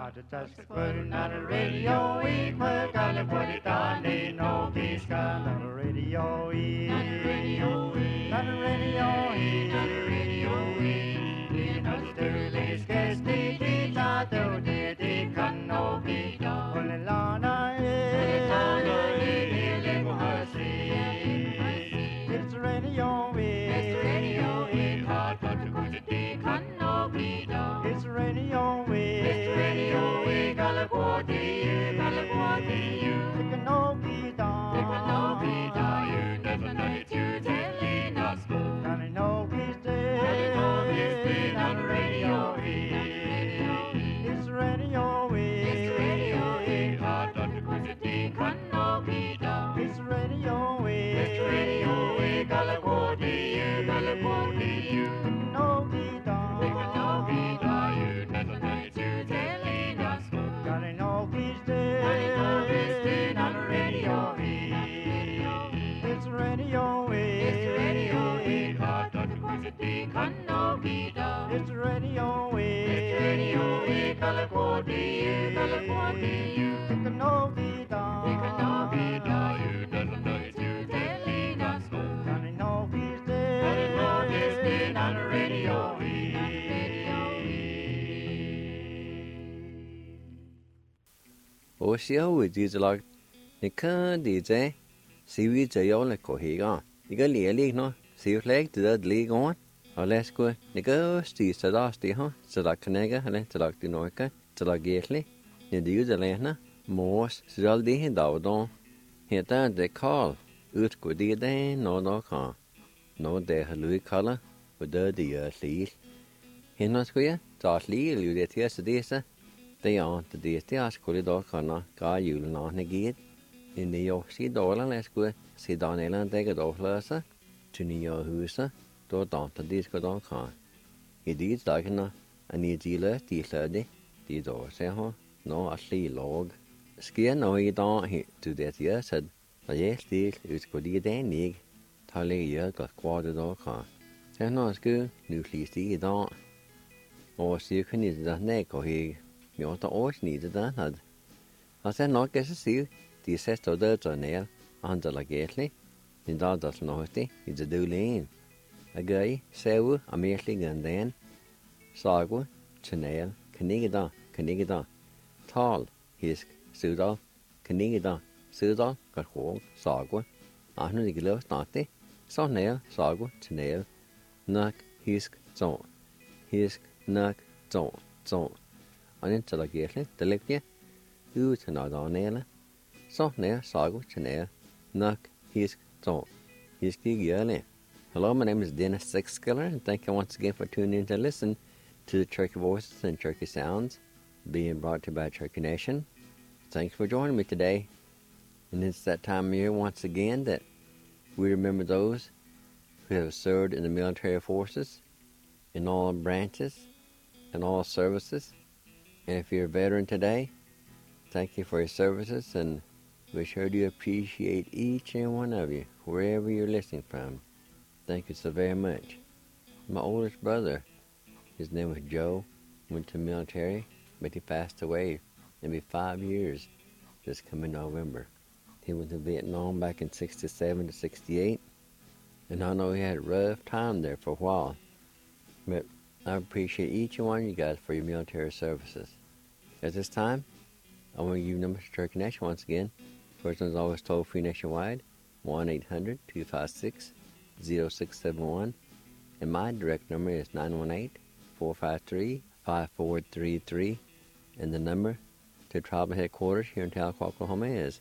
Not a radio, we put on the put it on the no peace not a radio, not a radio, not a radio, not a radio, not a sterling sketch, the not the can no be done. Only Lana it's radio, it's radio, hard to go to the can no be done. It's radio, it's radio, Galaguati, you. It can no be done. It can no be done. You never know it. You telling us go. Can I know he's dead? Can I know he's dead on the radio? It's radio, it's radio, hard to go to the can no be done. It's radio, Galaguati, you. It can no be done. It can no be done. You never know it. You telling us go. Can I know he's dead? Can I know he's dead on the radio? It's radio, it's radio, hard to go to the can no be done. It's radio, Galaguati, you. It can no be done. It can no be done. You never know it. You telling us go. Can I know he's dead? Can I know he's dead on the radio? Ủa xíu gì chứ là những cái gì thế xíu gì chơi yếu là có gì cả những cái lìa lìa nó xíu lẻ từ đó lìa ngon ở lẽ coi những cái gì sẽ đó thì ha sẽ là cái này cái hay sẽ là cái nói cái sẽ là ghét lì những điều gì là nó mua sẽ là đi hiện đầu đó hiện tại để call ướt của đi đây nó cả nó để lưỡi color và đỡ đi lì hiện nó coi á cho lì lưỡi để thiệt sẽ đi sao They are the DSTS corridor kana ga jul na negit in the yo si dola lesku si danelan tega dohlasa tunio husa do danta disko don kan I dit dagna ani dile di lade di do se ho no asli log skia no I da hi to det ya said a ye stil ut ko di den nig tale ya ga kwade do kan se no sku nu flisti da o si kni da ne ko hi Mjø ta års nide den had. Altså nok er så siv, de sett og død og ned, han da lagetli, din da da snøhti, I det dulin. A gøy, sevu, amertli ganden, sagu, tjenel, kanigida, tal, hisk, sudal, kanigida, sudal, karhog, sagu, ahnu de giløv snarti, så ned, sagu, tjenel, nak, hisk, nak, zon. Anh cho là ghét đấy, từ lúc nhé, cho nó đó nè là, so nè, sagu cho nè, nak, his key nè. Hello, my name is Dennis Sixskiller, and thank you once again for tuning in to listen to the Cherokee Voices and Cherokee Sounds, being brought to you by Cherokee Nation. Thanks for joining me today, and it's that time of year once again that we remember those who have served in the military forces, in all branches, and all services. And if you're a veteran today, thank you for your services, and we sure do appreciate each and one of you, wherever you're listening from. Thank you so very much. My oldest brother, his name was Joe, went to the military, but he passed away. It'll be 5 years this coming November. He went to Vietnam back in 67 to 68, and I know he had a rough time there for a while. But I appreciate each and one of you guys for your military services. At this time, I want to give you numbers to Cherokee Nation once again. First one is always toll-free nationwide, 1-800-256-0671. And my direct number is 918-453-5433. And the number to tribal headquarters here in Tahlequah, Oklahoma is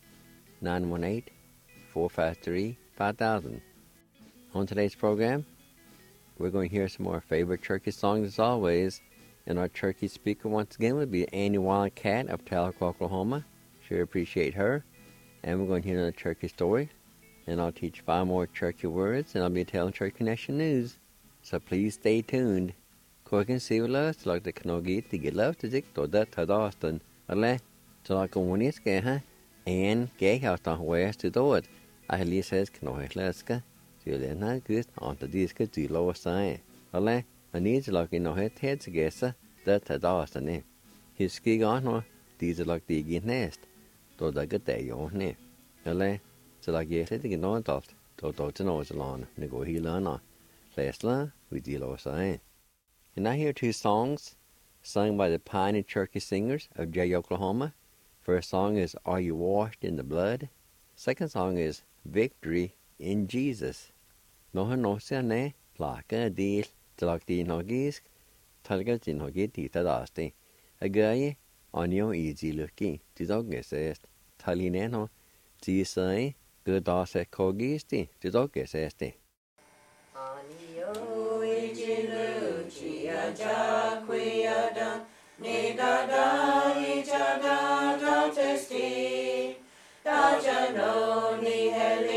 918-453-5000. On today's program, we're going to hear some more favorite Cherokee songs as always. And our Cherokee speaker once again would be Annie Wildcat of Tahlequah, Oklahoma. Sure appreciate her. And we're going to hear another Cherokee story. And I'll teach 5 more Cherokee words. And I'll be telling Cherokee Nation news. So please stay tuned. Quick and see what loves like the Kanogit to get love to Dick to that to Austin. Ale, so like a one is gay, huh? And gay out on west to do it. I at least says Kanoit Leska. So then not good on the disc to lower sign. Ale. I need to look in our heads guess that to Austin. his ski on no, these are like the again nest. Do the good day on ne. Ale, so like yes, I think no adult. To know it's alone, nego he learn. Last we deal also. And I hear two songs sung by the Pioneer Cherokee Singers of Jay, Oklahoma. First song is Are You Washed in the Blood? Second song is Victory in Jesus. No se ne la ka deal to like the no gisk. Talga tin ho get the dasti. A guy on your easy looking. The dog says Talineno. Ti say good da se kogisti. The dog says the. Ni da da I cha da da testi da cha no ni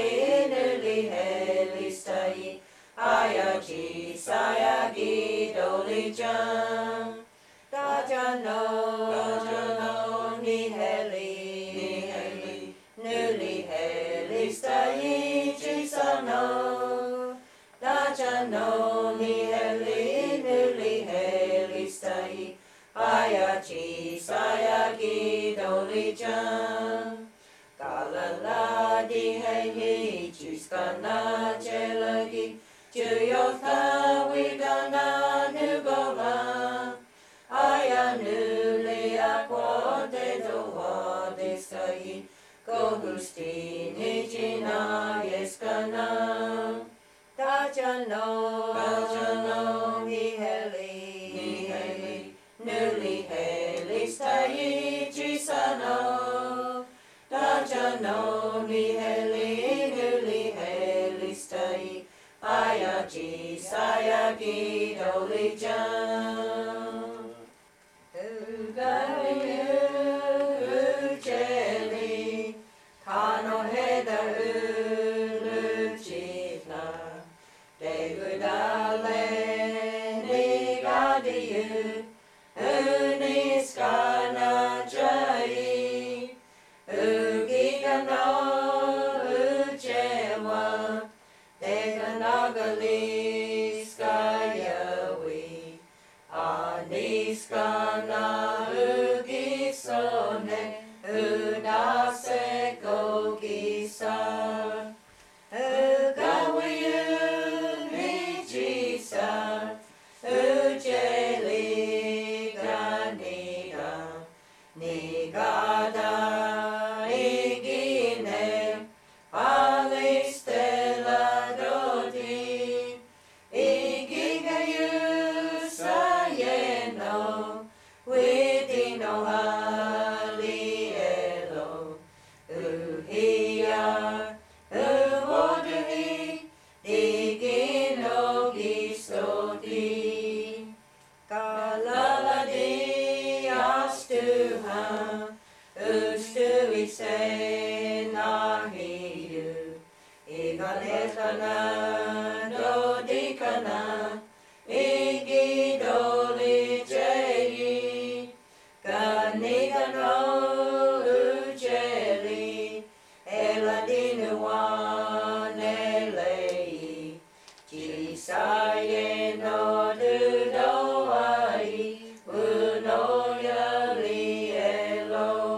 heli stai aya chi saya gi do li chan da cha no ni heli stai chi sa no da cha no ni heli stai aya chi saya gi do li chan kala la di hei hi chi skana chela gi chu yo tha we gana nu go la aya nu le a kwa de do wa de sai go gusti ni chi na yes kana ta cha no hi heli newly heli stai chi sano da cha no ni newly heli stai aya chi saya gi do li chan u cheli kano he da u chi na de gu da le ni ga di Uniskana jai, ugigano ujewa, dekanagali skayawi, aniskana ugisone, udase gogisa, ugawayu nijisa, ujeli. Nigada igine alistela dodi igigayu sayeno widino halielo uhia uwoduhi digino gistodi kalaladi astuha Ustui se nahiu, igalekana dodikana, igidoli jei, kanigano ujeli, eladinuanelei, jisaye no dudoai, unoyali elo.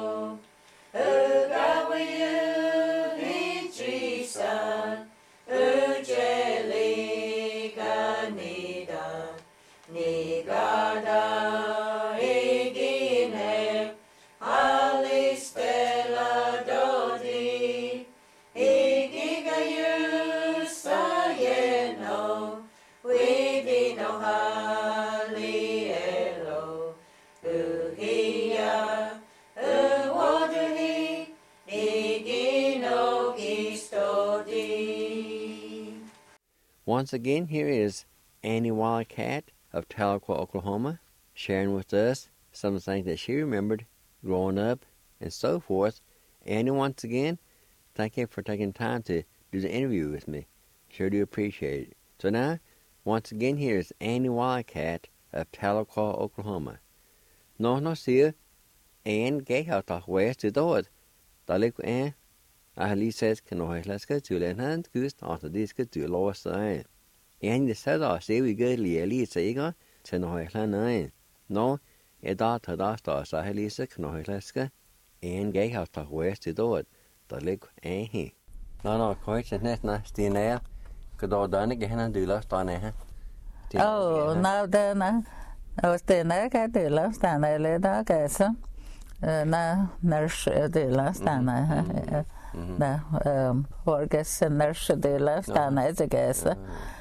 Nigada igine alistela dodi igigayu sayeno widino halielo uhia uwoduhi igino gistodi. Once again, here is Annie Wildcat of Tahlequah, Oklahoma, sharing with us some things that she remembered growing up and so forth. Annie, once again, thank you for taking time to do the interview with me. Sure do appreciate it. So now, once again, here is Annie Wildcat of Tahlequah, Oklahoma. No see Ann gay out of west to do it. Dalik Ann, I says, can I let's go to the hand goose after this good to lower side. And the said, I say we go really say, to no, no, đó thời đó tỏ sa hay lý sức nói là cái en gai học tập west thì đó tỏ lấy en hi nó coi trên net na tiền này cái đó đó này cái hắn đưa lắm tao này ha nào đây nè tiền này cái đưa lắm tao này lấy đó cái sao na nurse đưa lắm tao này ha na orkes nurse đưa lắm tao này cái sao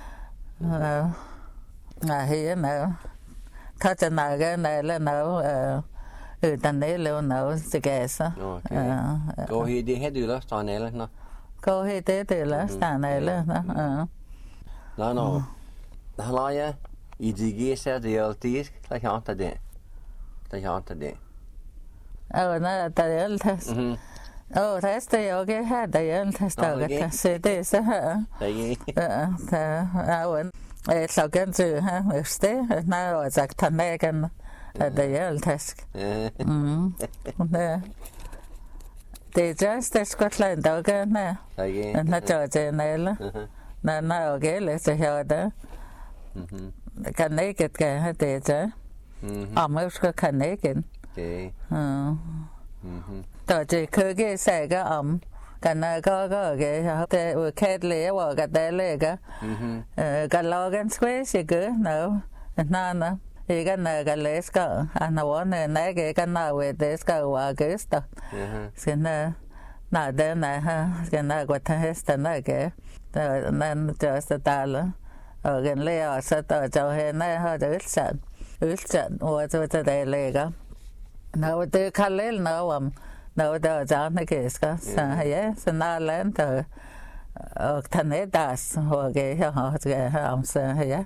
hi nèเขาจะนากันในแล้วเนาตอนนี้แล้วเนาจะแก่ซะก็ฮีดีให้ดูแล้วตอนนี้แล้วเนาะก็ฮีดีดูแล้วตอนนี้แล้วนะแล้วเนาะแล้วเนี่ยอีจีเกสเดียลทีสแล้วยังตัดเดน่ะตัดเดลทัสทัสเดียวก็แค่ตัดเดลทัสต่อกันเสร็จซะแต่sau cái chữ ha, este, na rồi giặc thằng này cái đây là task. Thì just Scotland đâu cái nè, nó cho chơi này là, nó ở cái là chơi hiểu đó. Cái này cái ha thì chứ, mới có cái này cái. Tôi chỉ cứ cái xe cái cái này có cái cái kết lệ hoặc cái đây lệ cái logan square gì cứ nào nè cái này cái lệ cái nào này cái nào về đấy cái và cái đó xin nè đây này ha cái này có thể hết này cái nên cho sẽ ta là ở gần lệ ở sẽ ta cho hết này ha để ướt sạch và cho đây lệ cái nào từ khai lệ nào nào đó cho nó cái cái na lên từ thành ấy đã hoặc cái họ cái ông sẽ hay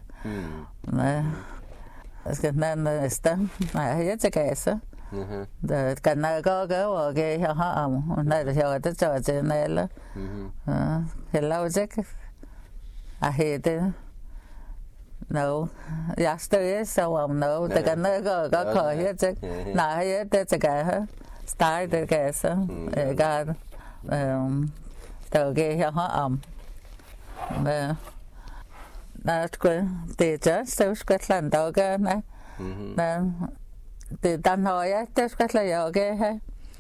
cái nên stem hay cái sao cái này có cái hoặc cái họ ông này là họ tới cho cái này là cái logic hay thế no yesterday so no cái này có khởi hết chứ là hết cái start the gas ga tờ cái họ na thì chứ Scotland đâu cái này na thì tan hồi á Scotland giờ cái ha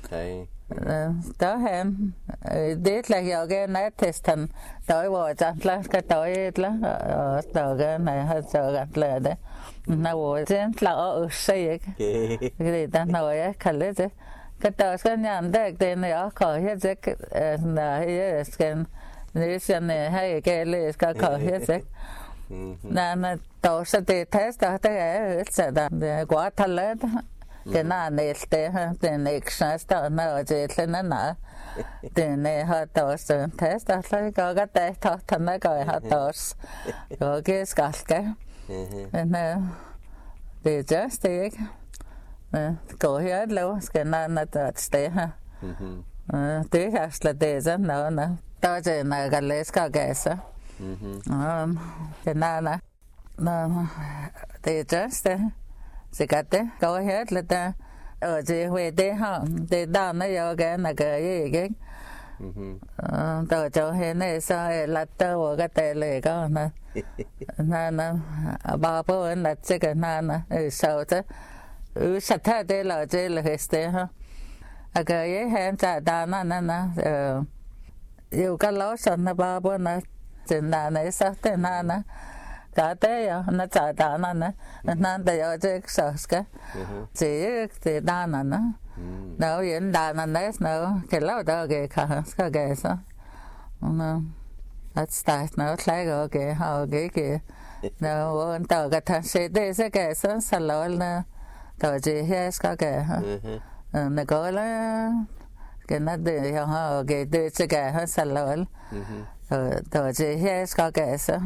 đó hem biết là giờ cái này testan tới vừa chặt là cái tới là tờ cái này hơi sợ gạt lệ đấy na vừa trên là ở xây cái tan hồi á khẩn đấy chứ cái tờ cái nhà đấy tên này ở khỏi hết chứ là cái nếu xem này hay cái lệ cái khỏi hết chứ là tàu sẽ test đó cái sẽ là quá thân lớn cái nào này thế ha cái này sáng tạo nào chỉ là nó nè cái này họ tàu sẽ test đó là có cái thọ thân nó gọi họ tàu có cái cái này thì just thế có hết lâu cái nào nó test ha thế là thế dân nào nè tao chỉ là cái list cái sao cái nào nè thì just chỉ cái thế có hết là ta ở chỉ về thế ha thì đào nó vô cái là cái gì cái tao cho hết này sao là tao cái tệ lệ có nè ba bữa là chỉ cái nè sao thế sạch thế đây là chỉ là hết thế ha cái gì hết trả đào nè yêu cái lối xong nó ba bữa nè chỉ là này sao thế nè cả thế nó trả đào nè nên tại ở trên sở cái chỉ thì đào nè nó hiện đào nè nó cái lâu đó cái sao nó start nó lấy cái họ cái nó vẫn tao cái thằng sẽ để cái sao sao nè tao chỉ hết cái nó có là cái nó để họ cái để cái họ sao tao chỉ hết cái sao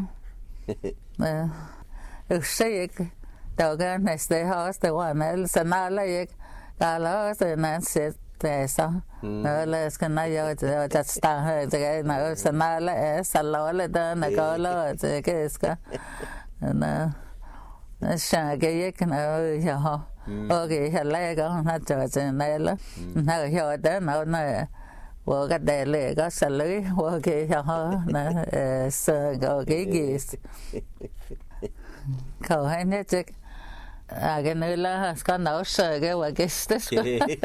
xây tao cái này sẽ house tao hoàn này sẽ nói là cái đó sẽ nói sẽ thế sao nó là cái này giờ chắc start hơi cái nó sẽ nói là sẽ là đó nó có là cái nó sang cái nó hiểu ok hiểu lại cái nó cho cái này là nó hiểu đó nó và cái đề lệ có xử lý và cái họ nó sợ cái gì khẩu hay nhất chứ Agenula ska nå söga och gäster ska.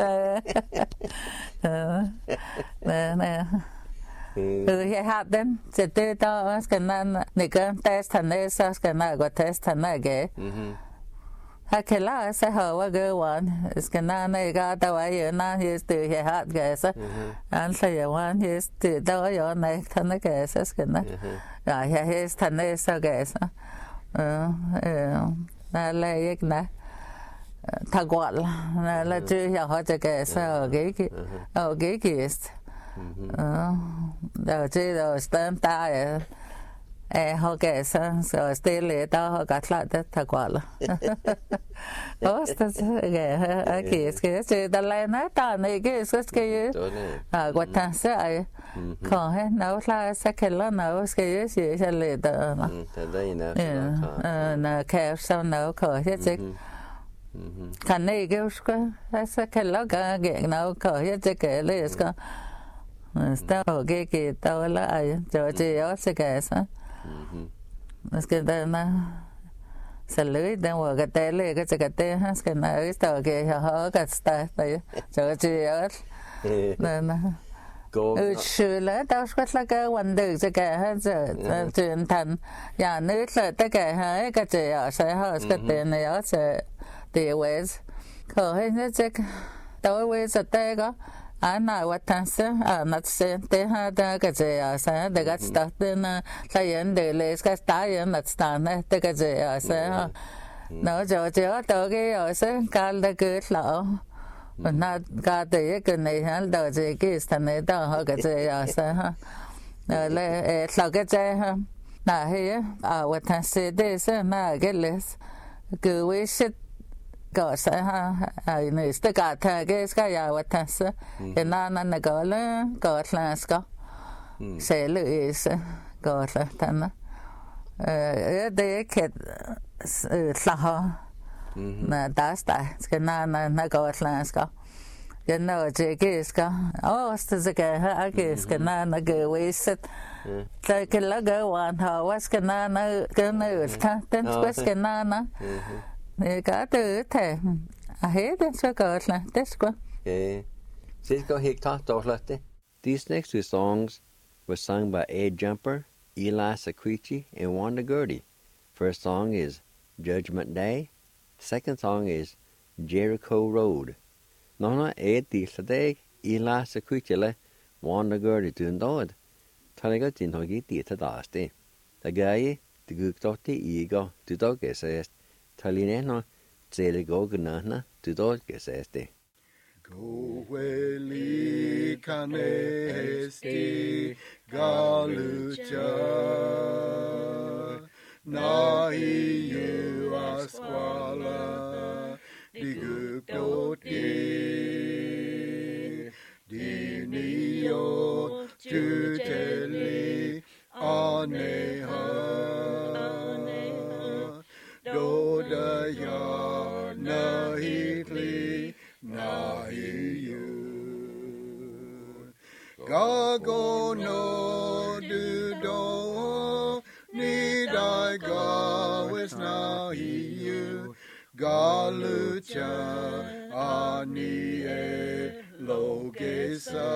Jag hade det då ska ni kan testa det så ska ni gå testa det. Hakela så har jag wan ska ni gå då är na just det jag hade så. Han säger wan just det då jag nej kan det så ska ni. Ja, jag är tanne så så. Là cái nè thằng quạt là chưa hiểu họ chơi cái sao cái đầu chơi đầu stand ta họ cái sao rồi stay lệ tao họ cắt lại thằng quạt là Osta cái chơi ta lại nói ta này cái quạt thằng sẽ còn hết nấu là sẽ cái lo nấu cái gì sẽ lệ tao na kêu sao nấu khỏi hết chứ khăn này kêu sẽ cái lo cả cái nấu khỏi hết chứ cái lấy cái tao cái tao là ai cho chị ở sẽ cái sao cái đó na sẽ lấy đang vào cái té lấy cái té ha cái này tao cái họ cái style này cho chị ở nên sure là tao sẽ cái vấn đề cái ha chuyện thành nhà nước là tất cả hai cái chị ở sẽ họ cái tiền này ở sẽ tiêu hết khỏi hết chứ tao với sẽ té có ana watanse natse te ha da ka je sa de ga sta te na sa yen de le ska sta yen nat sta na te ka je sa no jo jo to ke sa kal da ke lo na ka te ke ne ha da je ke sta ne da ha ka je sa ha le lo ke je ha na he watanse de sa na ke les ke we shit có sẽ ha này tất cả cái nhà vật thật sự thì nó có là có là sẽ lựa sẽ có là thành ở đây cái là na đã cái nó có là cái nó chỉ cái cái cái nó cái way set cái là cái hoàn hảo cái nó cái tên cái nó cả từ thế hết så có là det ska. Cisco hikta dorlate. These next two songs were sung by Ed Jumper, Eli Sequici, and Wanda Gertie. First song is Judgment Day. Second song is Jericho Road. Nona Ed di sade Eli Sequici le Wanda Gertie tun dod. Taliga tin hogi ti ta daste. Da gaye de guktotti ego du dog es Talineno zele gognana tu dolke seste. Go weli canesti galucha na iu asquala di gukdoti di nio tuteli aneha do da ya na hitli na you gago no do do ni da ga wis na you galucha ani e logesa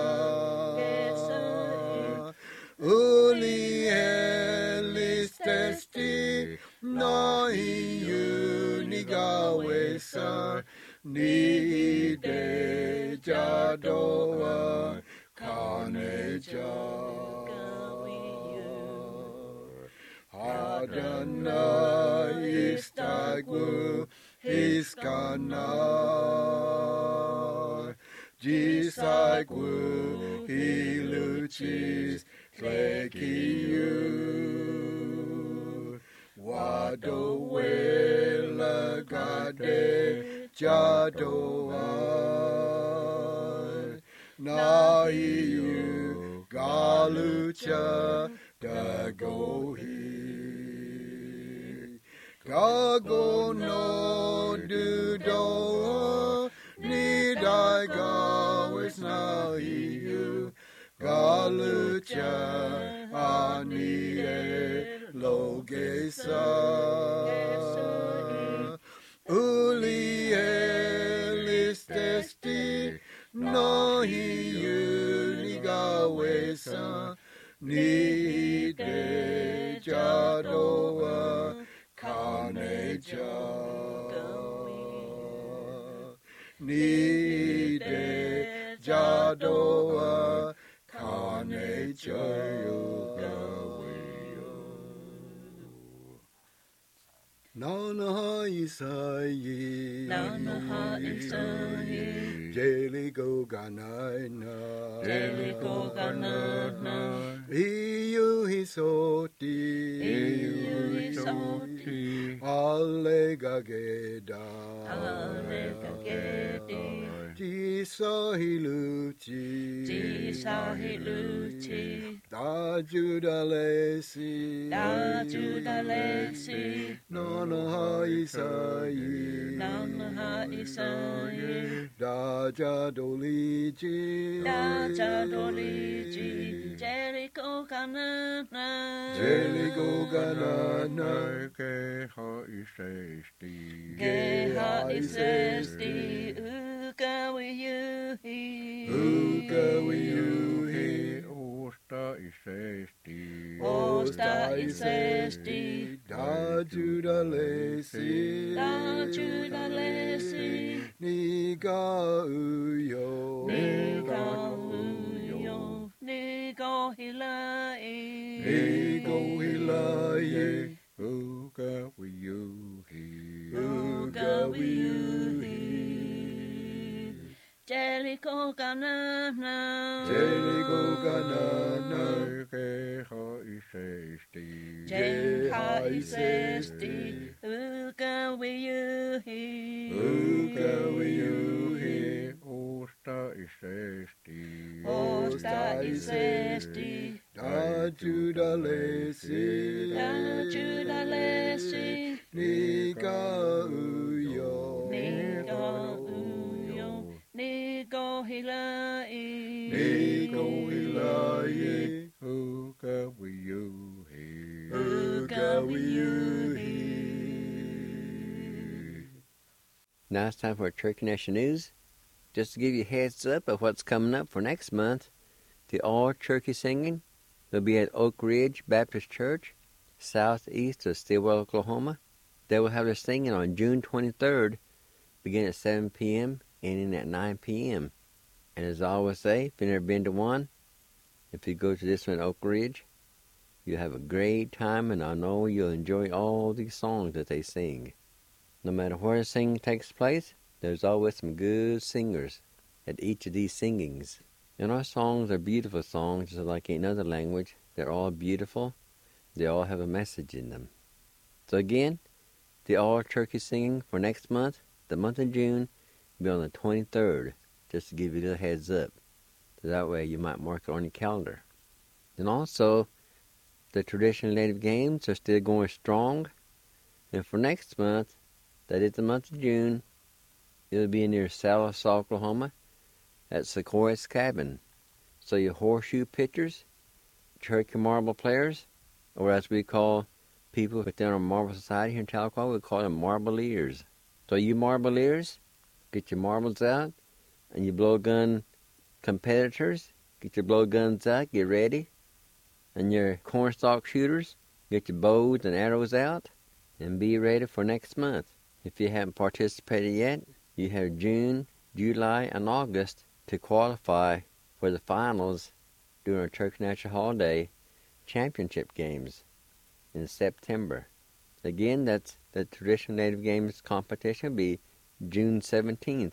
uli elistesti na you ni gawesa ni de jadoa kaneja Adana istagwu hiskana jisagwu hiluchis tlekiyu Wado wela gade jadoa na iu galucha dagohi gago no dudo ni daiga na iu galucha ani logesa ni de jadoa kane chayo gawayo. Nanaha isayi, Nanaha isayi, Jeligo ganana, Jeligo ganana, Iyu hisoti, Allega geda, Allega gedi, Jisahiluchi, Jisahiluchi, Da judalesi, Da judalesi, Nanaha isayi, Nanaha isayi, Da jadoliji, Da jadoliji, Jericho ganana, Jeligo ganana, Geha isesti, Geha isesti, Uga wiyuhi, Uga wiyuhi, Osta isesti, Osta isesti, Da judalesi, Da judalesi, Niga uyo, Niga uyo, Nigo hilai, Nigo hilaye, Uga wiyuhi, Uga wiyuhi, Jericho ganana, Jeligo ganana, Geha isesti, Jeha isesti, Uga wiyuhi, Uga wiyuhi, Osta isesti, Osta isesti, Da judalesi, Da judalesi, Niga uyo, Nigo uyo, Nigo hilai, Nigo hilaye, Uga wiyuhi, Uga wiyuhi. Now it's time for Turkey Nation News. Just to give you a heads up of what's coming up for next month, the all turkey singing will be at Oak Ridge Baptist Church, southeast of Stillwell, Oklahoma. They will have their singing on June 23rd, beginning at 7 p.m., ending at 9 p.m. And as I always say, if you've never been to one, if you go to this one at Oak Ridge, you'll have a great time, and I know you'll enjoy all these songs that they sing. No matter where the singing takes place, there's always some good singers at each of these singings. And our songs are beautiful songs, just like in another language. They're all beautiful. They all have a message in them. So again, the all turkey singing for next month, the month of June, will be on the 23rd, just to give you a little heads up. So that way you might mark it on your calendar. And also, the traditional native games are still going strong. And for next month, that is the month of June, it'll be near Sallisaw, Oklahoma, at Sequoia's Cabin. So your horseshoe pitchers, turkey marble players, or as we call people within our marble society here in Tahlequah, we call them marbleiers. So you marbleiers, get your marbles out, and you blowgun competitors, get your blowguns out, get ready. And your cornstalk shooters, get your bows and arrows out, and be ready for next month. If you haven't participated yet, you have June, July, and August to qualify for the finals during our Turkey National Holiday Championship Games in September. Again, that's the Traditional Native Games competition will be June 17th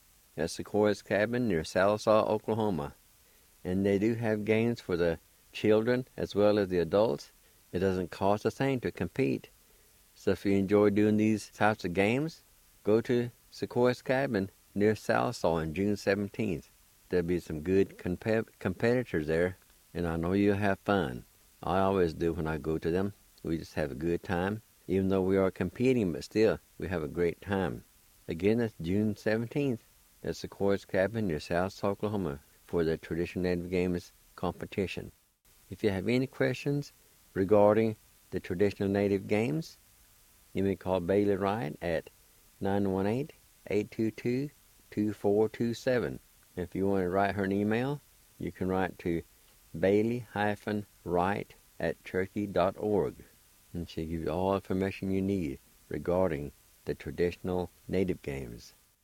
at Sequoia's Cabin near Sallisaw, Oklahoma. And they do have games for the children as well as the adults. It doesn't cost a thing to compete. So if you enjoy doing these types of games, go to Sequoia's Cabin near Sallisaw on June 17th. There'll be some good competitors there, and I know you'll have fun. I always do when I go to them. We just have a good time. Even though we are competing, but still, we have a great time. Again, that's June 17th at Sequoia's Cabin near Sallisaw, Oklahoma for the Traditional Native Games competition. If you have any questions regarding the Traditional Native Games, you may call Bailey Wright at 918-822-2427. If you want to write her an email, you can write to bailey-wright@turkey.org, and she'll give you all information you need regarding the Traditional Native Games.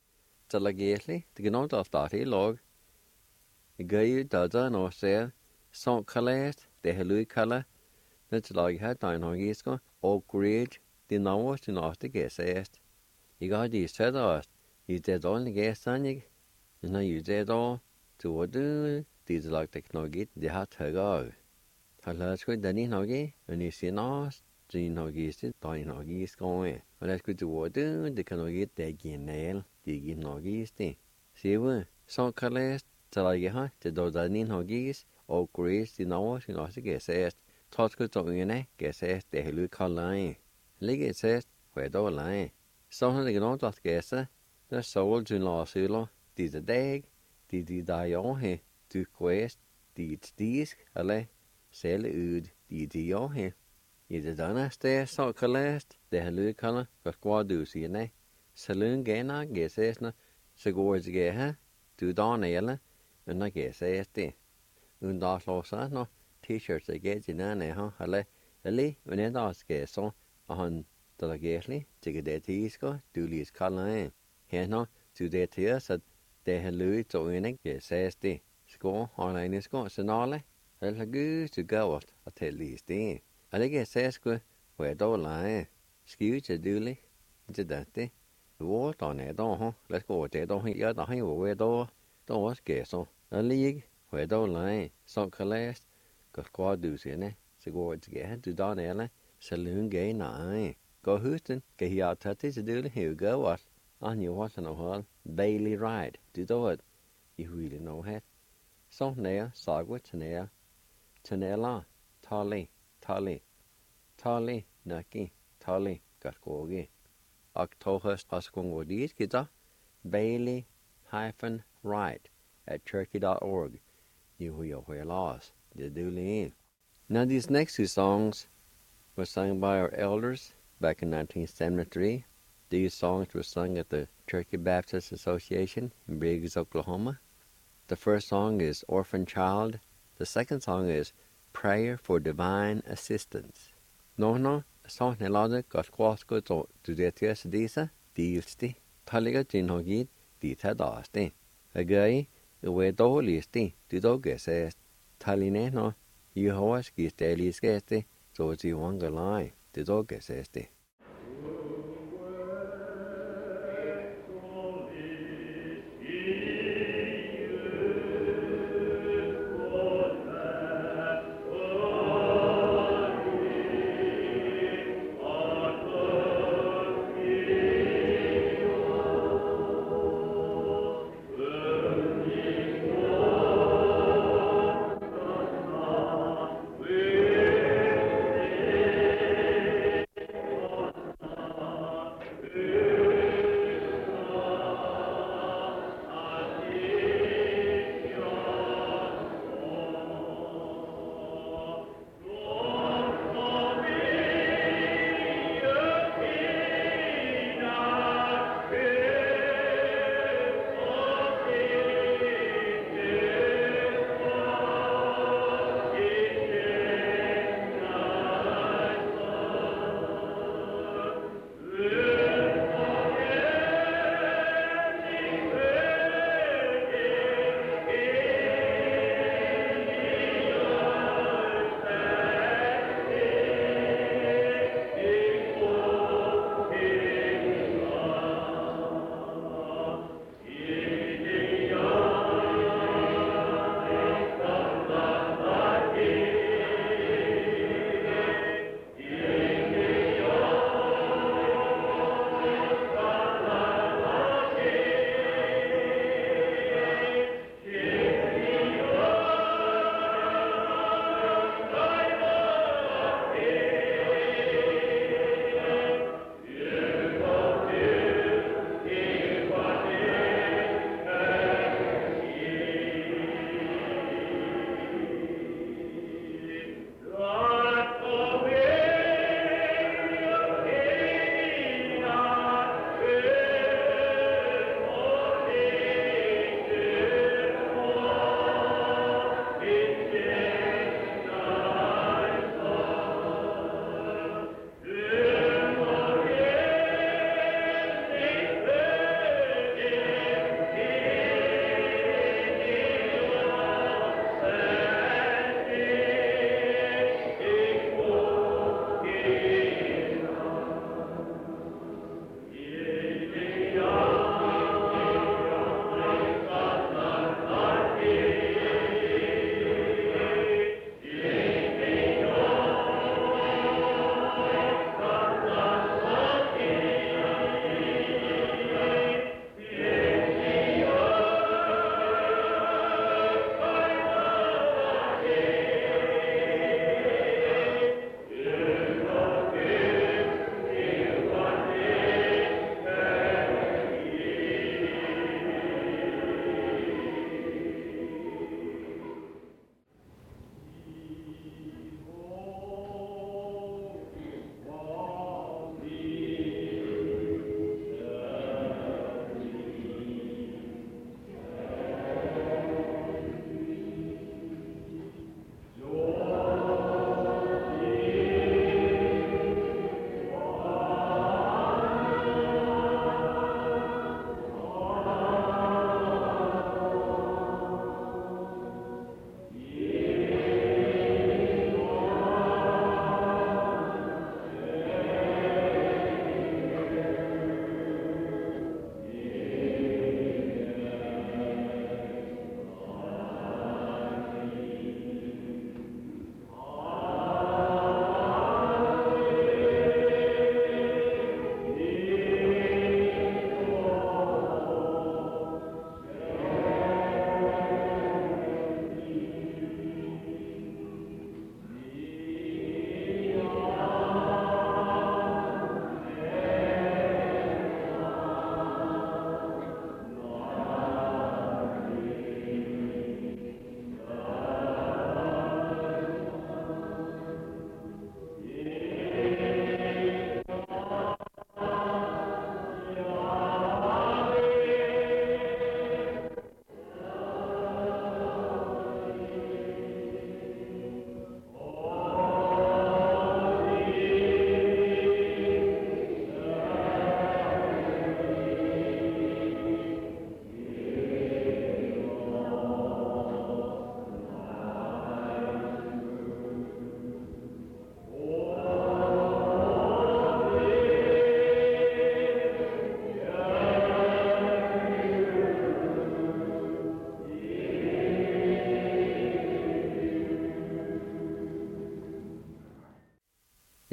til la gæsli, det kan nok der starte i log. I gøy der der nå ser, sånn kalest, det er løy kalla, når til lag her der nå gisko, og grid, de nå sin åste gæsest. I går de sætter os, i det dårlige gæsanig, når I det da, til du, de til lag teknologi, de har tøgger. Har sgu den i noget, og I siger nå, de noget sit, der er noget skåre. Og der skulle du det kan noget det er genial, det er noget det. Siger vi, så kan læse, til jeg har, det der den i noget, og Grace, de nå sin også gæsest. Trods skulle du ene gæsest, det er helt kaldt. Ligge et sæst, hvor er dog leje. Så har det noget at gæse, der sol til låsøler, de dag, de der jo her, du quest, de stisk, eller selv ud, de jo her. I det denne sted, så kan læse, det er løg kalder, godt går du siger nej. Så løn gæner, gæsestene, så går det gæ her, du der næle, men der gæsest det. Uden der slår sig, når t-shirts er gæt i nærne her, eller, men en der skal så, og han, der gæslig, til det tisker, du lige kalder af. Her når, du det til os, at det er løg, så en gæsest det. Skår, og en skår, så nærle, eller gud, du gør det, og til lige det. Og det kan sige sgu, hvor er dog leje. Skive til dylig, til det. Hvor der er der her, lad os gå til der her, ja, der her, hvor er der også gæsser. Og lige, hvor er dog leje, så kan læse, godt gå du siger, så går det gæt, du der næle, så løn gæ nej. Gå husten, kan jeg tage til dylig, her gør hvad. Og jo også noget hold, daily ride, du der i huile noget her. Så nær, sagde til nær, til nærler, Tali, naki, tali, godt gåge. Og toghøst også gå dit gitter, Bailey-ride at turkey.org. You hear loss, the duly. Now these next two songs were sung by our elders back in 1973. These songs were sung at the Turkey Baptist Association in Briggs, Oklahoma. The first song is Orphan Child. The second song is Prayer for Divine Assistance. Nå, sånn er ladet godt kvasko til det til seg disse, dilsti, talliga til noe gitt, dit er dasti. Gøy, og er dårligsti, du dogge sest. Talline nå, Jehova skiste eliskesti, så til vangalai, du dogge sesti.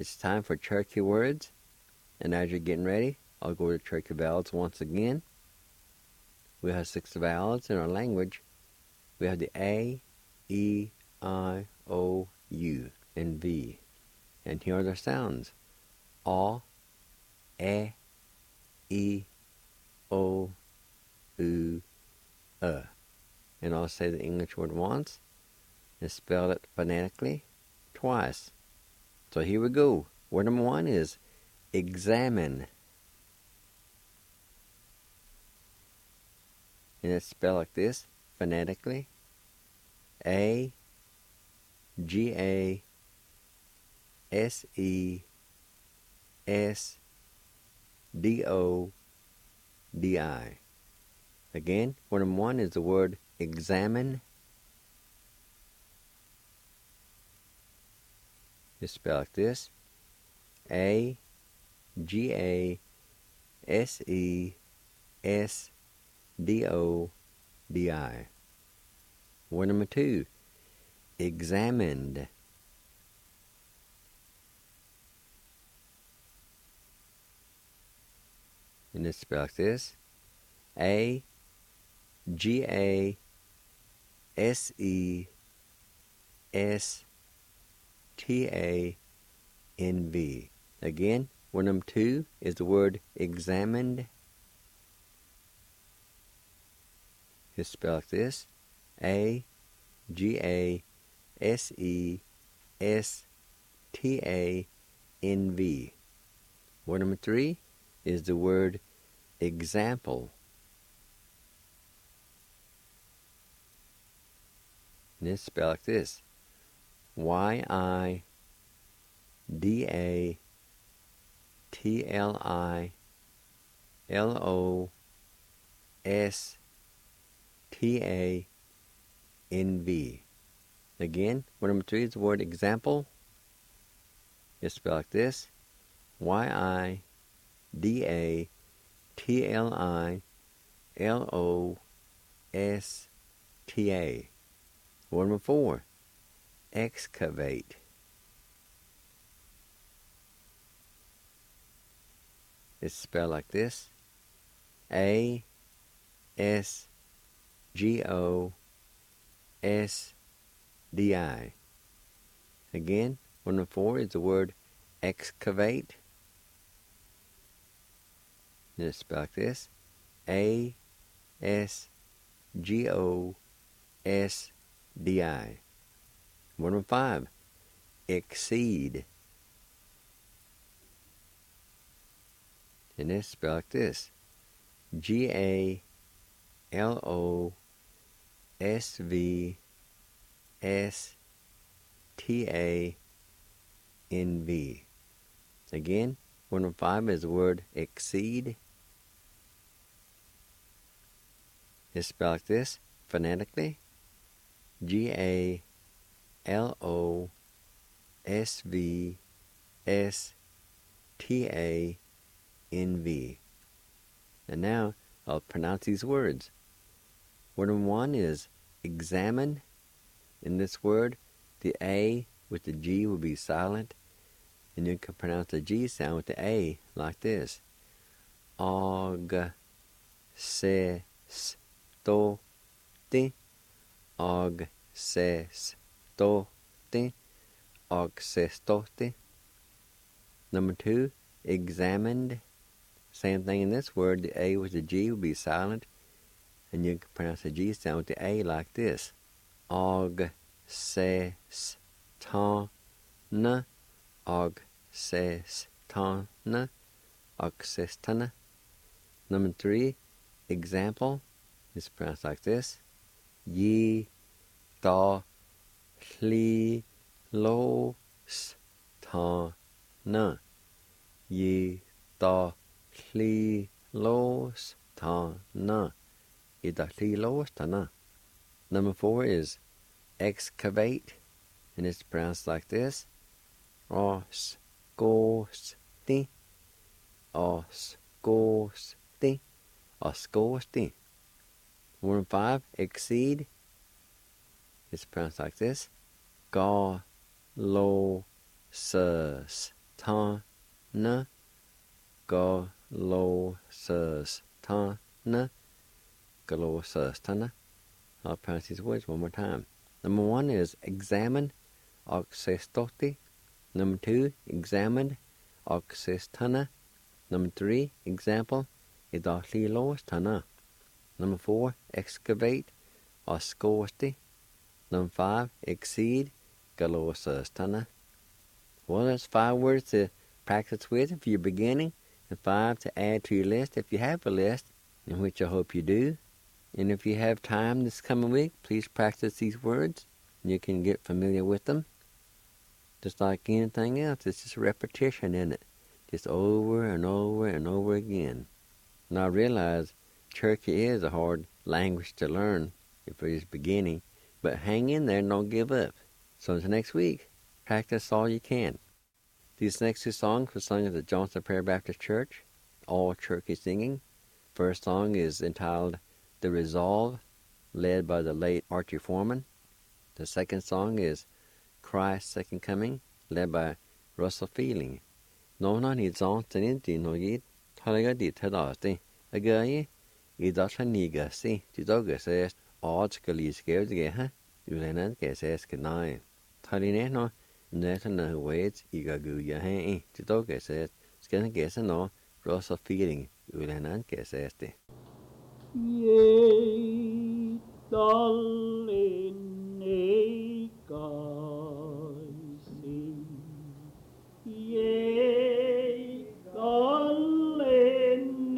It's time for Cherokee words, and as you're getting ready, I'll go to Cherokee vowels once again. We have 6 vowels in our language. We have the A, E, I, O, U, and V. And here are their sounds. A, E, E, O, U, And I'll say the English word once and spell it phonetically twice. So here we go. Word number 1 is examine. And it's spelled like this, phonetically. A, G, A, S, E, S, D, O, D, I. Again, word number 1 is the word examine. It's spelled like this. A, G, A, S, E, S, D, O, D, I. Word number 2, examined. And it's spelled like this. A, G, A, S, E, S, T, A, N, V. Again, word number 2 is the word examined. It's spelled like this. A, G, A, S, E, S, T, A, N, V. Word number 3 is the word example. And it's spelled like this. Y-I-D-A-T-L-I-L-O-S-T-A-N-V. Again, word number 3 is the word example. It's spelled like this. Y-I-D-A-T-L-I-L-O-S-T-A. Word number 4, excavate. It's spelled like this. A-S-G-O-S-D-I. Again, word number 4 is the word excavate. And it's spelled like this. A-S-G-O-S-D-I. Word number 5, exceed. And it's spelled like this. G-A-L-O-S-V-S-T-A-N-V. Again, word number 5 is the word exceed. It's spelled like this, phonetically. G-A-L-O-S-V-S-T-A-N-V. And now I'll pronounce these words. Word number 1 is examine. In this word, the A with the G will be silent, and you can pronounce the G sound with the A like this. Og, se, sto, ti. Og, se, sto, ti. Og, se, sto, ti. Number 2, examined. Same thing in this word, the A with the G will be silent, and you can pronounce the G sound with the A like this. Og, se, ta, na. Og, se, ta, na. Og, se, ta, na. Number 3, example, is pronounced like this. Ye, ta, hli, lo, s, ta, na. Ye, ta, hli, lo, s, ta, na. Ye, ta, hli, lo, s, ta, na. Number 4 is excavate, and it's pronounced like this. Os, gos, ti. Os, gos, ti. Os, gos, ti. Word 5, exceed. It's pronounced like this. Ga, lo, sus, ta na Colossus ta na Colossus ta na. I'll pronounce these words one more time. Number 1 is examine, oxestoti. Number 2, examined, oxestana. Number 3, example, idahlilos tana. Number 4, excavate, oscosti. Number 5, exceed, galosas tana. Well, that's 5 words to practice with if you're beginning, and 5 to add to your list if you have a list, in which I hope you do. And if you have time this coming week, please practice these words. You can get familiar with them. Just like anything else, it's just repetition in it. Just over and over and over again. And I realize Cherokee is a hard language to learn if you're just beginning, but hang in there and don't give up. So until next week, practice all you can. These next 2 songs were sung at the Johnson Prairie Baptist Church, all Cherokee singing. First song is entitled The Resolve, led by the late Archie Foreman. The second song is Christ's Second Coming, led by Russell Feeling. Nona ni Johnson in the Noyid, Talaga di Tadasti, a guy, Idashaniga, see, Tidoga says, Oddscally scared to get her, Ulenan says good night. Talineno, Netana waits, Igagu Yahe, Tidoga says, Scan guess and all, Russell Feeling, Ulenan says. Yea, darling, yea, darling,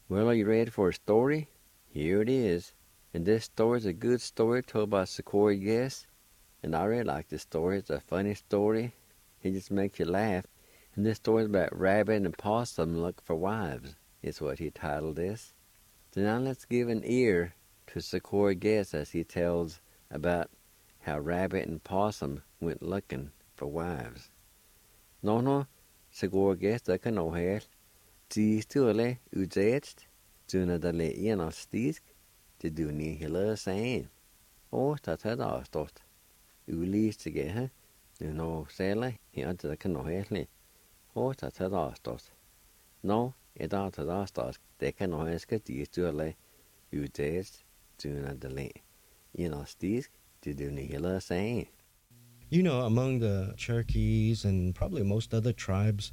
Well, are you ready for a story? Here it is. And this story is a good story told by Sequoia Guest. And I really like this story. It's a funny story. It just makes you laugh. And this story is about Rabbit and Possum Look for Wives, is what he titled this. So now let's give an ear to Sequoia Guest as he tells about how Rabbit and Possum went looking for wives. Nå, Sequoia Guest kan nå her. De stille udzetst, tuna der le en av stisk, det du ni hele sagen. Og taget avstått. Ulyste gehe, nu nå særlig, her det kan nå herlig. Og taget avstått. Nå, dag taget avstått, det kan nå herske de stille udzetst, tuna der le en av stisk, det du ni hele sagen. You know, among the Cherokees and probably most other tribes,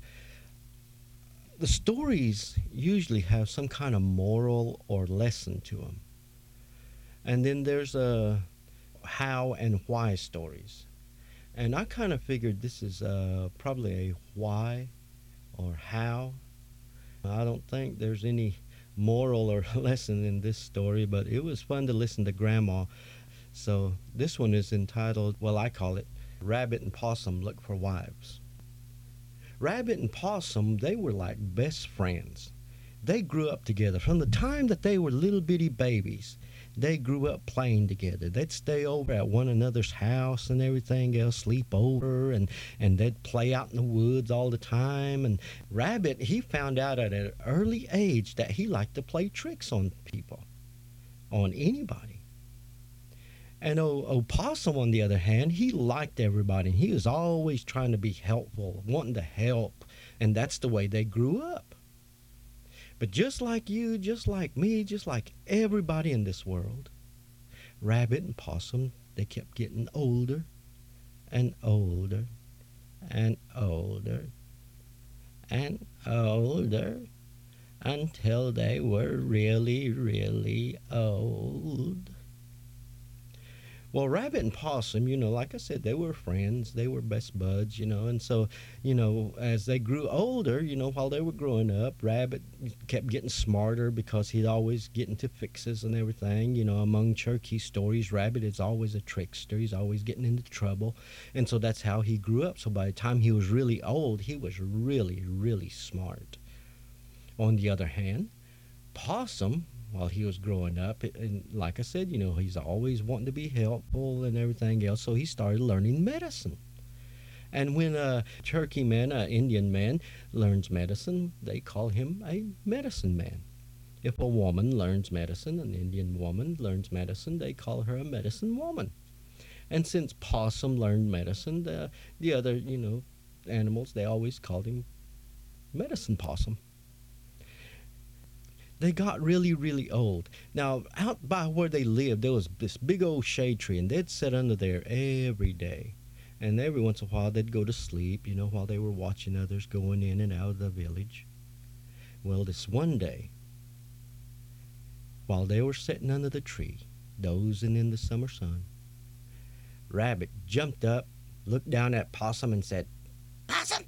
the stories usually have some kind of moral or lesson to them. And then there's a how and why stories. And I kind of figured this is probably a why or how. I don't think there's any moral or lesson in this story, but it was fun to listen to Grandma. So this one is entitled, well, I call it, Rabbit and Possum Look for Wives. Rabbit and Possum, they were like best friends. They grew up together. From the time that they were little bitty babies, they grew up playing together. They'd stay over at one another's house and everything else, sleep over, and they'd play out in the woods all the time. And Rabbit, he found out at an early age that he liked to play tricks on people, on anybody. And Possum, on the other hand, he liked everybody. He was always trying to be helpful, wanting to help. And that's the way they grew up. But just like you, just like me, just like everybody in this world, Rabbit and Possum, they kept getting older and older and older and older until they were really, really old. Well, Rabbit and Possum, like I said, they were friends. They were best buds, and so, as they grew older, while they were growing up, Rabbit kept getting smarter because he'd always get into fixes and everything. Among Cherokee stories, Rabbit is always a trickster. He's always getting into trouble. And so that's how he grew up. So by the time he was really old, he was really, really smart. On the other hand, Possum, while he was growing up, and like I said, he's always wanting to be helpful and everything else, so he started learning medicine. And when a Cherokee man, an Indian man, learns medicine, they call him a medicine man. If a woman learns medicine, an Indian woman learns medicine, they call her a medicine woman. And since Possum learned medicine, the other, animals, they always called him Medicine Possum. They got really, really old. Now, out by where they lived, there was this big old shade tree, and they'd sit under there every day. And every once in a while, they'd go to sleep, while they were watching others going in and out of the village. Well, this one day, while they were sitting under the tree, dozing in the summer sun, Rabbit jumped up, looked down at Possum, and said, "Possum,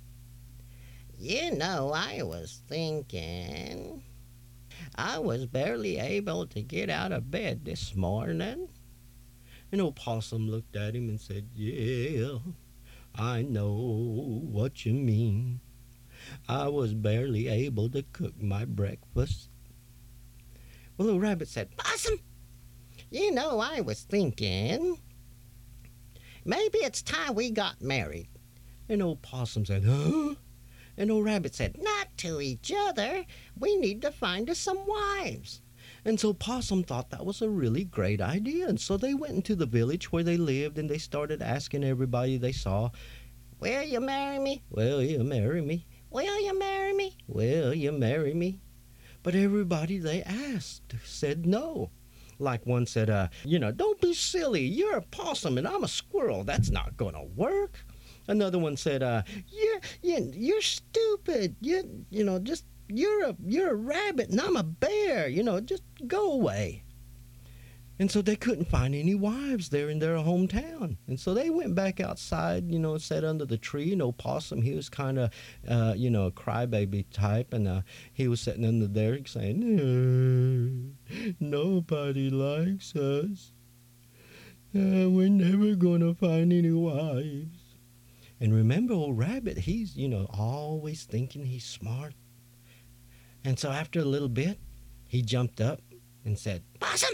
I was thinking. I was barely able to get out of bed this morning." And old Possum looked at him and said, "Yeah, I know what you mean. I was barely able to cook my breakfast." Well, old Rabbit said, "Possum, I was thinking, maybe it's time we got married." And old Possum said, "Huh?" And old Rabbit said, "Not to each other. We need to find us some wives." And so Possum thought that was a really great idea. And so they went into the village where they lived, and they started asking everybody they saw, "Will you marry me? Will you marry me? Will you marry me? Will you marry me?" But everybody they asked said no. Like one said, "Don't be silly. You're a possum and I'm a squirrel. That's not going to work." Another one said, "You're stupid. You're a rabbit and I'm a bear. Just go away." And so they couldn't find any wives there in their hometown. And so they went back outside, sat under the tree. And old Possum, he was kind of, a crybaby type. And he was sitting under there saying, nobody likes us. We're never going to find any wives. And remember, old Rabbit, he's, always thinking he's smart. And so after a little bit, he jumped up and said, Possum!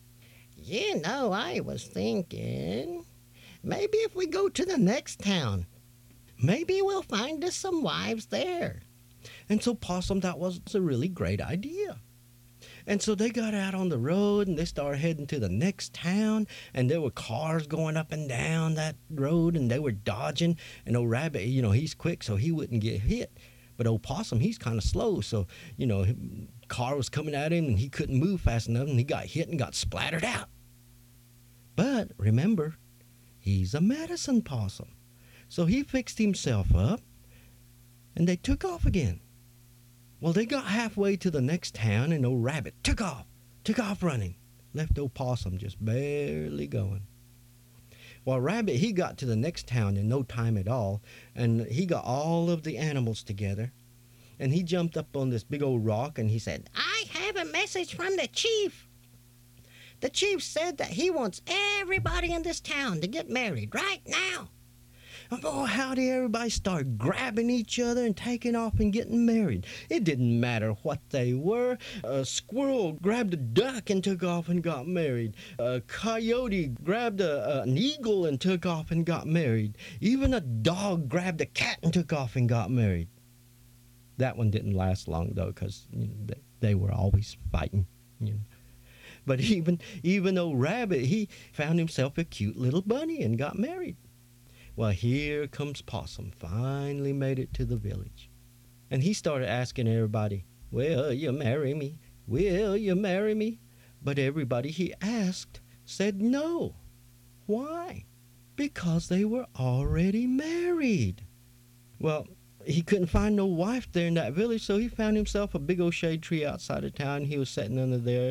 I was thinking, maybe if we go to the next town, maybe we'll find us some wives there. And so Possum thought was a really great idea. And so they got out on the road and they started heading to the next town, and there were cars going up and down that road and they were dodging. And old Rabbit, he's quick so he wouldn't get hit. But old Possum, he's kind of slow, so, car was coming at him and he couldn't move fast enough and he got hit and got splattered out. But remember, he's a medicine possum. So he fixed himself up and they took off again. Well, they got halfway to the next town and old Rabbit took off running. Left old Possum just barely going. Well, Rabbit, he got to the next town in no time at all, and he got all of the animals together. And he jumped up on this big old rock and he said, I have a message from the chief. The chief said that he wants everybody in this town to get married right now. And boy, how did everybody start grabbing each other and taking off and getting married? It didn't matter what they were. A squirrel grabbed a duck and took off and got married. A coyote grabbed an eagle and took off and got married. Even a dog grabbed a cat and took off and got married. That one didn't last long, though, because they were always fighting. But even old Rabbit, he found himself a cute little bunny and got married. Well, here comes Possum, finally made it to the village. And he started asking everybody, will you marry me? Will you marry me? But everybody he asked said no. Why? Because they were already married. Well, he couldn't find no wife there in that village, so he found himself a big old shade tree outside of town. He was sitting under there,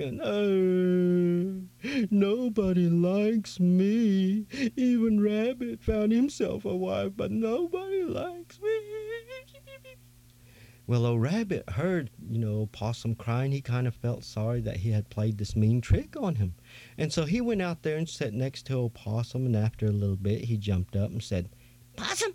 nobody likes me. Even Rabbit found himself a wife, but nobody likes me. Well, old Rabbit heard, Possum crying. He kind of felt sorry that he had played this mean trick on him. And so he went out there and sat next to old Possum, and after a little bit, he jumped up and said, Possum!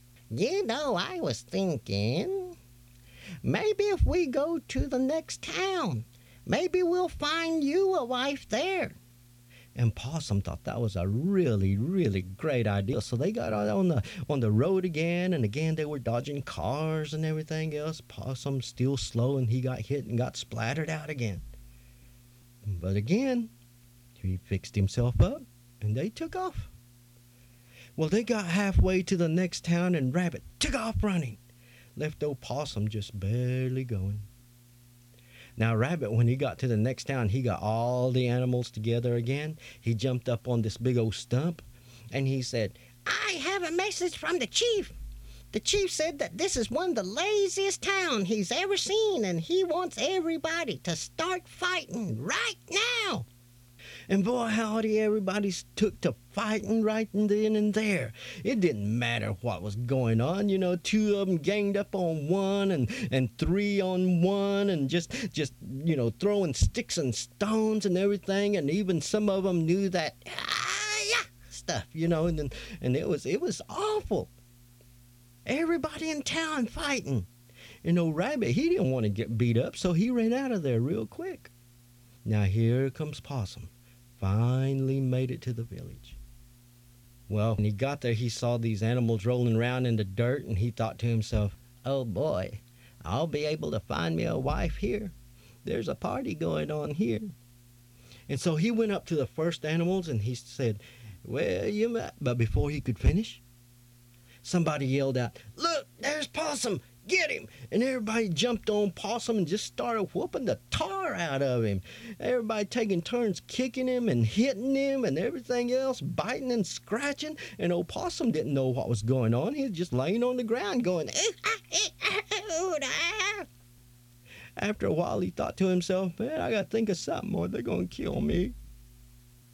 I was thinking, maybe if we go to the next town, maybe we'll find you a wife there. And Possum thought that was a really, really great idea. So they got out on the road again, and again they were dodging cars and everything else. Possum still slow, and he got hit and got splattered out again. But again, he fixed himself up, and they took off. Well, they got halfway to the next town, and Rabbit took off running. Left old Possum just barely going. Now, Rabbit, when he got to the next town, he got all the animals together again. He jumped up on this big old stump, and he said, I have a message from the chief. The chief said that this is one of the laziest towns he's ever seen, and he wants everybody to start fighting right now. And boy, howdy, everybody took to fighting right then and there. It didn't matter what was going on. Two of them ganged up on one and three on one and just throwing sticks and stones and everything. And even some of them knew that stuff, and it was awful. Everybody in town fighting. And old Rabbit, he didn't want to get beat up, so he ran out of there real quick. Now here comes Possum. Finally made it to the village. Well, when he got there, he saw these animals rolling around in the dirt, and he thought to himself, oh boy, I'll be able to find me a wife here. There's a party going on here. And so he went up to the first animals, and he said, but before he could finish, somebody yelled out, look, there's Possum. Get him! And everybody jumped on Possum and just started whooping the tar out of him. Everybody taking turns kicking him and hitting him and everything else, biting and scratching. And old Possum didn't know what was going on. He was just laying on the ground going, After a while, he thought to himself, man, I got to think of something or they're going to kill me.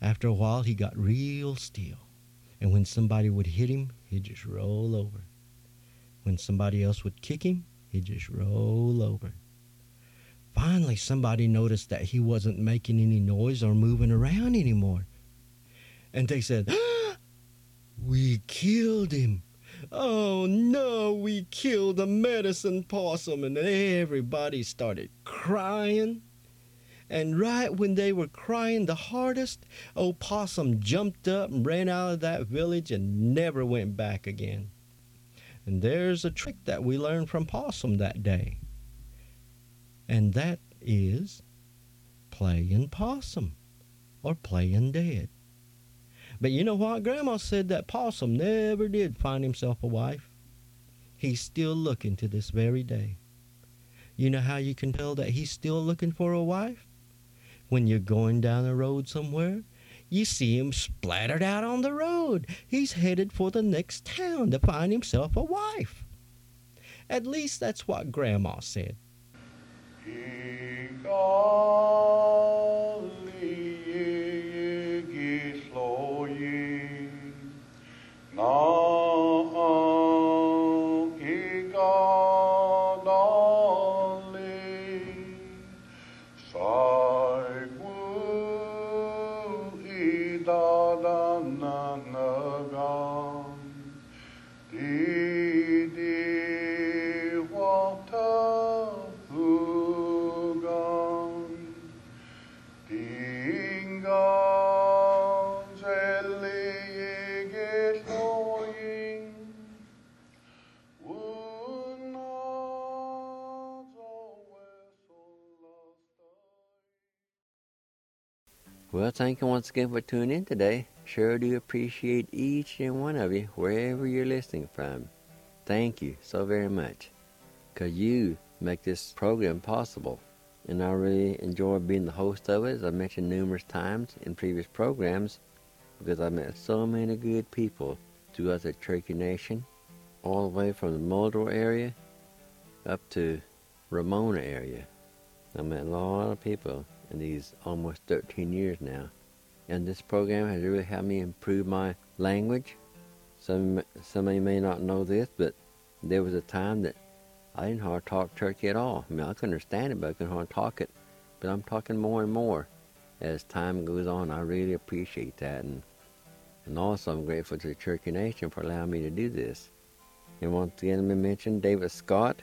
After a while, he got real still. And when somebody would hit him, he'd just roll over. When somebody else would kick him, he'd just roll over. Finally, somebody noticed that he wasn't making any noise or moving around anymore. And they said, "We killed him. Oh, no, we killed the medicine possum." And everybody started crying. And right when they were crying the hardest, old Possum jumped up and ran out of that village and never went back again. And there's a trick that we learned from Possum that day. And that is playing possum or playing dead. But you know what? Grandma said that Possum never did find himself a wife. He's still looking to this very day. You know how you can tell that he's still looking for a wife? When you're going down the road somewhere, you see him splattered out on the road. He's headed for the next town to find himself a wife. At least that's what Grandma said. Well, thank you once again for tuning in today. Sure do appreciate each and one of you, wherever you're listening from. Thank you so very much, because you make this program possible. And I really enjoy being the host of it, as I mentioned numerous times in previous programs, because I met so many good people throughout the Cherokee Nation, all the way from the Muldrow area up to Ramona area. I met a lot of people in these almost 13 years now. And this program has really helped me improve my language. Some of you may not know this, but there was a time that I didn't hardly talk Cherokee at all. I mean, I couldn't understand it, but I couldn't hardly talk it. But I'm talking more and more as time goes on. I really appreciate that. And also I'm grateful to the Cherokee Nation for allowing me to do this. And once again, let me mention David Scott.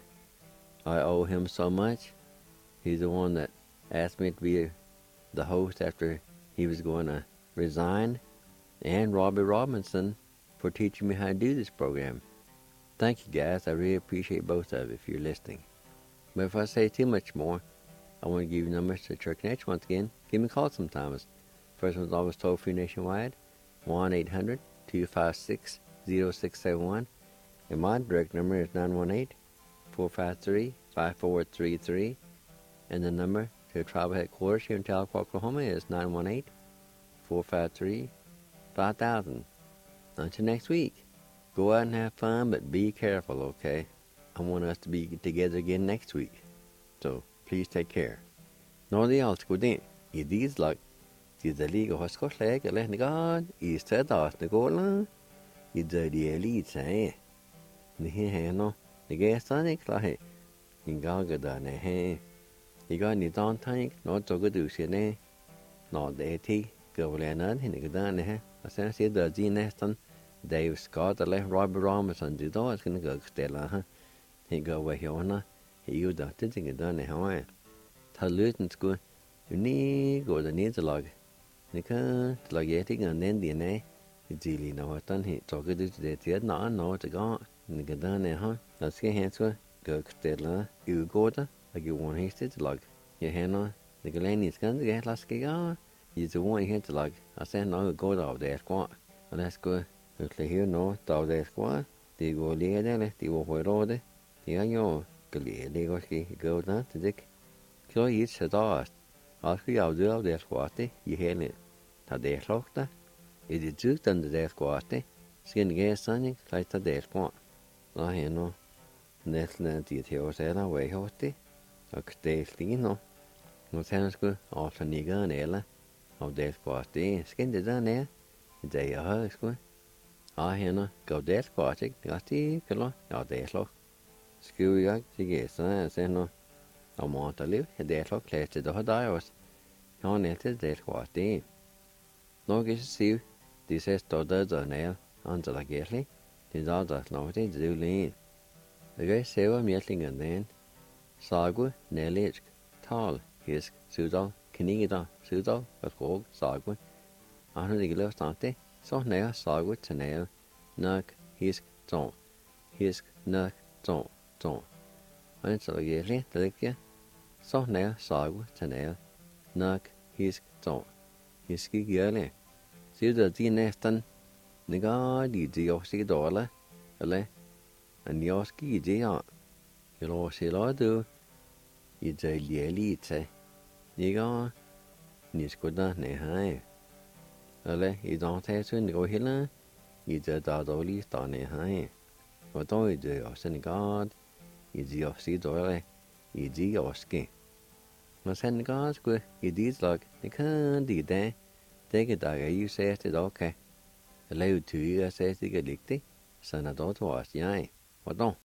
I owe him so much. He's the one that asked me to be the host after he was going to resign, and Robbie Robinson for teaching me how to do this program. Thank you guys, I really appreciate both of you if you're listening. But if I say too much more, I want to give you numbers to Cherokee Nation once again. Give me a call sometimes. First one's always toll-free nationwide, 1-800-256-0671, and my direct number is 918-453-5433, and the number to tribal headquarters here in Tahlequah, Oklahoma is 918-453-5000. Until next week, go out and have fun, but be careful, okay? I want us to be together again next week. So, please take care. Nå det alt går det. I these luck, the league of Scotland, and let God, is said us the goal, is the elite say. The hand, the gas sonic, like, in Galgada, hey. You got any tank, not so good to see, not the 80, go and in the gun, I said the G Neston, Dave Scott, the left Robbie Robinson, the dog's gonna go Stella, he go away here, he used the thing done in Hawaii. Tell Luton's good, you need go the needs a log. The car, like getting an Indian, it's really no what done, he talked to the theatre, no, it's a gone, and the gun, let's get hands go Stella, you go to. Like you want his to log. Your hand on the Galanians gun to get last gig. You the one here to log. I said no go out there squat. And let's go. Look here no out there squat. They go there, they will hold all the. They are your Galia, go down to dick. Kill each said ours. Ask you out there squatty. You hear it. How they locked that. It is just under their squatty. Skin gas sunning like the day squat. I hear no. Nästan details är det way hosty. Och det är no. No sense go after nigga and ella. og del kvart det. Skal det der nær? Det jeg har sgu. Hende går del kvart ikke. Det er det eller? Ja, det er slå. Skal jeg til gæsterne se nu. Og måtte liv. Det er slå klædt til det har dig også. Jeg har nært til del kvart det. Nok ikke siv. De ser stå der nær. Andre der gæstlig. Det er der slå det er jo lige. Jeg ser mjæltingen den. Sagu, nærlæsk, tal, hisk, sydal, kniger, sydal, og sagu. Og han ikke løst det. Så nær sagu til nær. Nok, hisk, tårn. Hisk, nok, tårn. Og så jeg lidt, det ikke. Så nær sagu til nær. Nok, hisk, tårn. Hisk ikke gjørlig. Siger du, at de næsten, nikker de jo sikkert dårlig, eller? Men jeg skal i det her. Jeg lover selv du. I det lige til. Nikker. Ni skulle da nære. Eller i dag tager jeg nikker hele. I det der dårlige stå nære. Og da er det også nikker. I det også dårlig. I det også. Når sen nikker skulle i det slag. Nikker de dag. Det kan der jo sige til dig kan. Eller jo tyge at sige det ikke. Sådan er det også jeg. Hvordan?